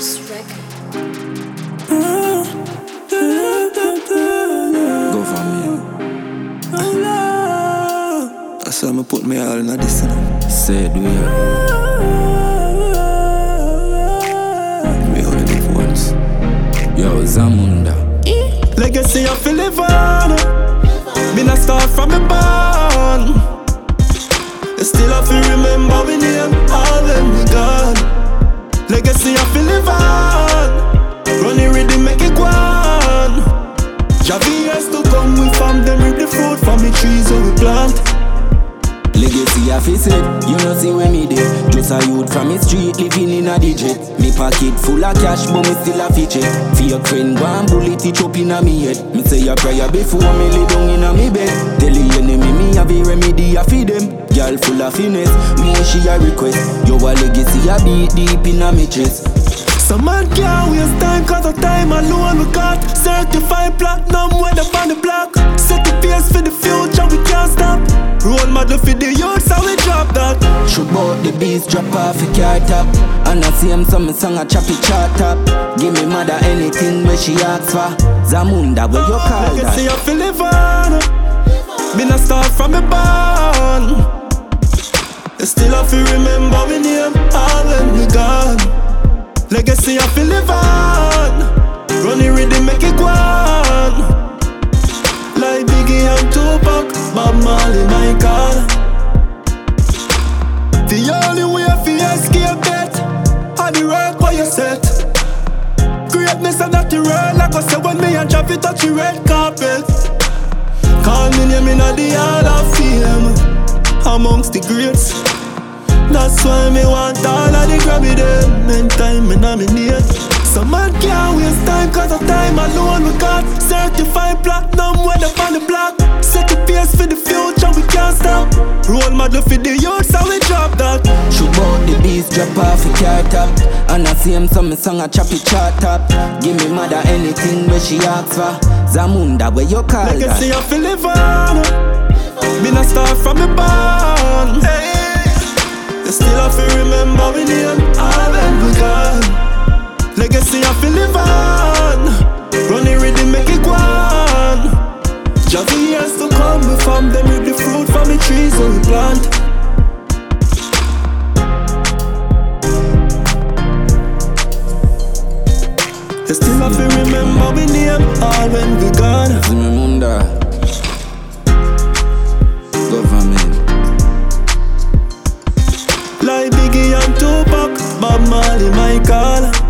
First record. Government. That's why I put me all in this. Said we are. We hold the phones. Yo, Zamunda. Legacy I feel live on. Me not start from the barn. Still I feel remember we name all when we gone. Legacy I feel live on. Running ready make it go on. Javi has to come with fam, them rip the fruit from the trees where we plant. Legacy I feel said, you know see where me dey. Just a youth from the street living in a digit. Me pocket full of cash but me still a fidget. For your friend go and bullet it up in a me head. Me say a prayer before me lay down in a me bed. Tell the enemy me have a remedy I feed them. Girl full of finesse, me she a request. Yo a legacy a beat deep in a me chest. Some man can't waste time cause the time alone we got. Certified platinum when up on the block. Set the pace for the future we can't stop. Role model for the youth so we drop that. Shoot bout the beats drop off a car top. And I see him some song a choppy chart top. Give me mother anything where she asks for. Zamunda where you call that. Legacy I feel live on. Me not start from the barn. Still I feel remember we name all when we gone. Legacy I feel live on. Running ready make it go on. Like Biggie and Tupac, Bob Marley, my God. The only way for escape death are the road where you set. Greatness and not the road, like I said when me and Javi touch the red carpet. Call me name in the hall of fame amongst the greats. That's why me want all of the grabby them. Men time me nominate. Some man can't waste time cause the time alone we got. Certified platinum when up on the block. Set the pace for the future we can't stop. Role model for the youth so we drop that. Shoot bout the beats drop off a car top. And I see him some song a choppy chart top. Give me mother anything where she asks for. Zamunda where you call that. Legacy I feel live on. Me not start from the barn. Hey. Still I feel remember we name all when we gone. Legacy I feel live on. Running ready make it go on. Javi has to come with fam, them rip the fruit from the trees where we plant. Still I feel remember we name all when we gone. Zamunda. Government. Like Biggie and Tupac, Bob Marley, my God.